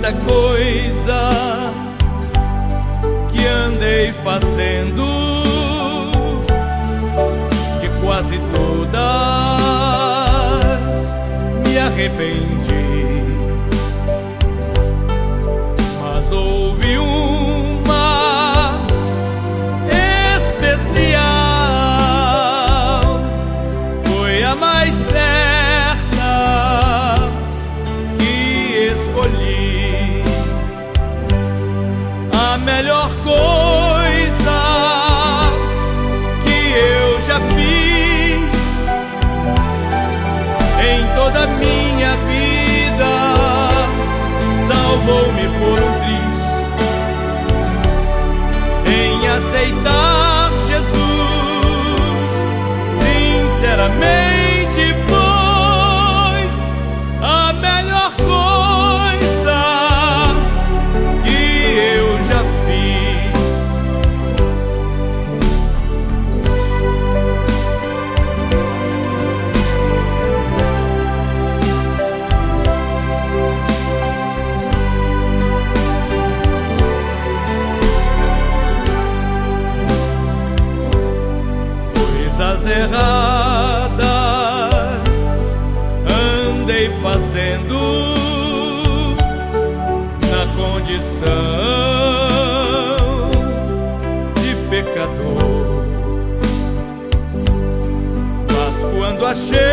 tanta coisa que andei fazendo, de quase todas me arrependi, mas houve uma especial, foi a mais certa que escolhi, a melhor coisa que eu já fiz em toda a minha vida, salvou-me por um triz, em aceitar Jesus, sinceramente foi a melhor coisa que eu já fiz. Coisas erradas andei fazendo na condição de pecador, mas quando achei